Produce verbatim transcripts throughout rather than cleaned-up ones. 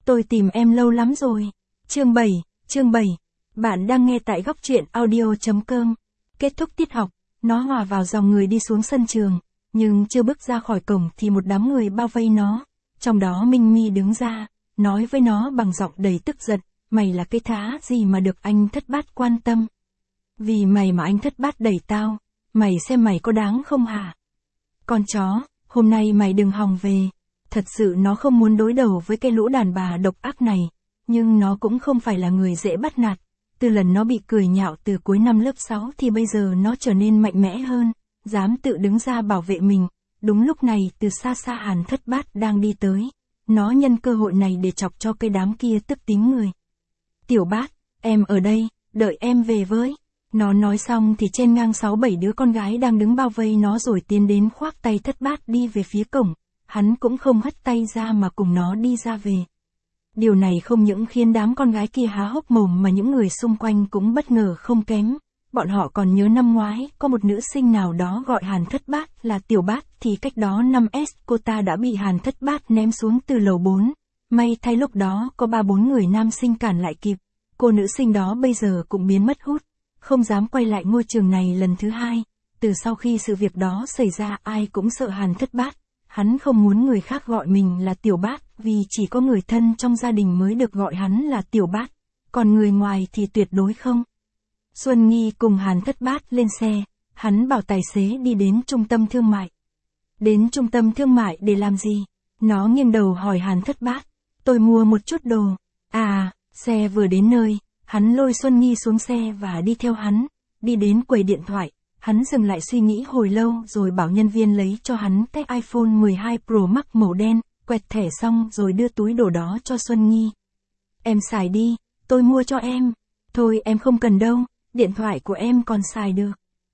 Tôi tìm em lâu lắm rồi. Chương bảy, chương bảy. Bạn đang nghe tại góc truyện audio.com. Kết thúc tiết học, nó hòa vào dòng người đi xuống sân trường, nhưng chưa bước ra khỏi cổng thì một đám người bao vây nó. Trong đó Minh My đứng ra, nói với nó bằng giọng đầy tức giận, mày là cái thá gì mà được anh Thất Bát quan tâm? Vì mày mà anh Thất Bát đẩy tao, mày xem mày có đáng không hả? Con chó, hôm nay mày đừng hòng về. Thật sự nó không muốn đối đầu với cái lũ đàn bà độc ác này, nhưng nó cũng không phải là người dễ bắt nạt. Từ lần nó bị cười nhạo từ cuối năm lớp sáu thì bây giờ nó trở nên mạnh mẽ hơn, dám tự đứng ra bảo vệ mình. Đúng lúc này từ xa xa Hàn Thất Bát đang đi tới. Nó nhân cơ hội này để chọc cho cái đám kia tức tím người. Tiểu Bát, em ở đây, đợi em về với. Nó nói xong thì trên ngang sáu bảy đứa con gái đang đứng bao vây nó rồi tiến đến khoác tay Thất Bát đi về phía cổng. Hắn cũng không hất tay ra mà cùng nó đi ra về. Điều này không những khiến đám con gái kia há hốc mồm mà những người xung quanh cũng bất ngờ không kém. Bọn họ còn nhớ năm ngoái, có một nữ sinh nào đó gọi Hàn Thất Bát là Tiểu Bát thì cách đó năm S cô ta đã bị Hàn Thất Bát ném xuống từ lầu bốn. May thay lúc đó có ba bốn người nam sinh cản lại kịp. Cô nữ sinh đó bây giờ cũng biến mất hút, không dám quay lại ngôi trường này lần thứ hai. Từ sau khi sự việc đó xảy ra ai cũng sợ Hàn Thất Bát. Hắn không muốn người khác gọi mình là Tiểu Bát, vì chỉ có người thân trong gia đình mới được gọi hắn là Tiểu Bát, còn người ngoài thì tuyệt đối không. Xuân Nghi cùng Hàn Thất Bát lên xe, hắn bảo tài xế đi đến trung tâm thương mại. Đến trung tâm thương mại để làm gì? Nó nghiêng đầu hỏi Hàn Thất Bát. Tôi mua một chút đồ. À, xe vừa đến nơi, hắn lôi Xuân Nghi xuống xe và đi theo hắn, đi đến quầy điện thoại. Hắn dừng lại suy nghĩ hồi lâu rồi bảo nhân viên lấy cho hắn cái iPhone mười hai Pro Max màu đen, quẹt thẻ xong rồi đưa túi đồ đó cho Xuân Nghi. Em xài đi, tôi mua cho em. Thôi em không cần đâu, điện thoại của em còn xài được.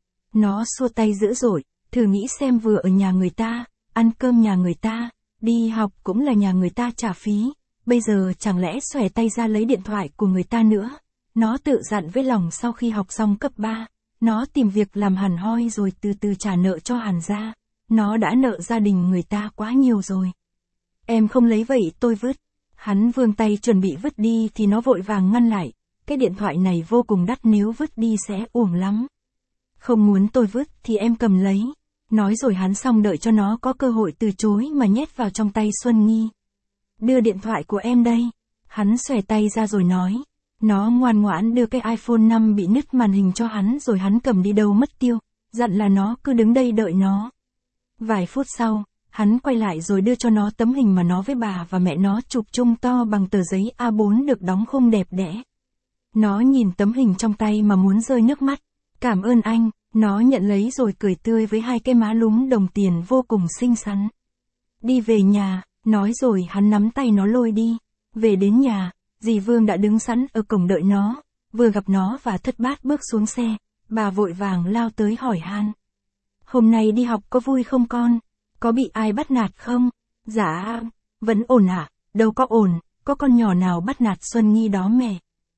Nó xua tay dữ dội, thử nghĩ xem vừa ở nhà người ta, ăn cơm nhà người ta, đi học cũng là nhà người ta trả phí, bây giờ chẳng lẽ xòe tay ra lấy điện thoại của người ta nữa. Nó tự dặn với lòng sau khi học xong cấp ba. Nó tìm việc làm hẳn hoi rồi từ từ trả nợ cho Hàn gia. Nó đã nợ gia đình người ta quá nhiều rồi. Em không lấy vậy tôi vứt. Hắn vươn tay chuẩn bị vứt đi thì nó vội vàng ngăn lại. Cái điện thoại này vô cùng đắt, nếu vứt đi sẽ uổng lắm. Không muốn tôi vứt thì em cầm lấy. Nói rồi hắn xong đợi cho nó có cơ hội từ chối mà nhét vào trong tay Xuân Nghi. Đưa điện thoại của em đây. Hắn xòe tay ra rồi nói. Nó ngoan ngoãn đưa cái iPhone năm bị nứt màn hình cho hắn rồi hắn cầm đi đâu mất tiêu, dặn là nó cứ đứng đây đợi nó. Vài phút sau, hắn quay lại rồi đưa cho nó tấm hình mà nó với bà và mẹ nó chụp chung to bằng tờ giấy A bốn được đóng khung đẹp đẽ. Nó nhìn tấm hình trong tay mà muốn rơi nước mắt. Cảm ơn anh, nó nhận lấy rồi cười tươi với hai cái má lúm đồng tiền vô cùng xinh xắn. Đi về nhà, nói rồi hắn nắm tay nó lôi đi. Về đến nhà, dì Vương đã đứng sẵn ở cổng đợi nó, vừa gặp nó và Thất Bát bước xuống xe, bà vội vàng lao tới hỏi han. Hôm nay đi học có vui không con? Có bị ai bắt nạt không? Dạ, vẫn ổn ạ, à? Đâu có ổn, có con nhỏ nào bắt nạt Xuân Nghi đó mẹ.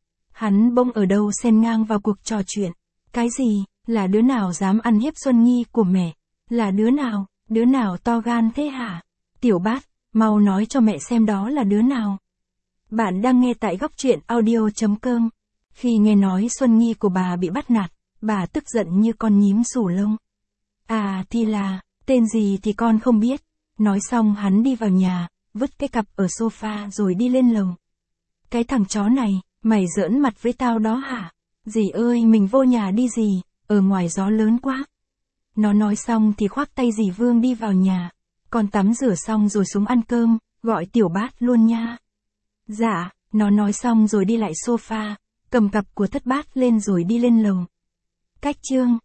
Hắn bỗng ở đâu xen ngang vào cuộc trò chuyện. Cái gì, là đứa nào dám ăn hiếp Xuân Nghi của mẹ? Là đứa nào, đứa nào to gan thế hả? Tiểu Bát, mau nói cho mẹ xem đó là đứa nào. Bạn đang nghe tại góc truyện audio.com. Khi nghe nói Xuân Nghi của bà bị bắt nạt, bà tức giận như con nhím xù lông. À thì là, tên gì thì con không biết. Nói xong hắn đi vào nhà, vứt cái cặp ở sofa rồi đi lên lầu. Cái thằng chó này, mày giỡn mặt với tao đó hả? Dì ơi mình vô nhà đi dì, ở ngoài gió lớn quá. Nó nói xong thì khoác tay dì Vương đi vào nhà. Con tắm rửa xong rồi xuống ăn cơm, gọi Tiểu Bát luôn nha. Dạ, nó nói xong rồi đi lại sofa, cầm cặp của Thất Bát lên rồi đi lên lầu. Cách chương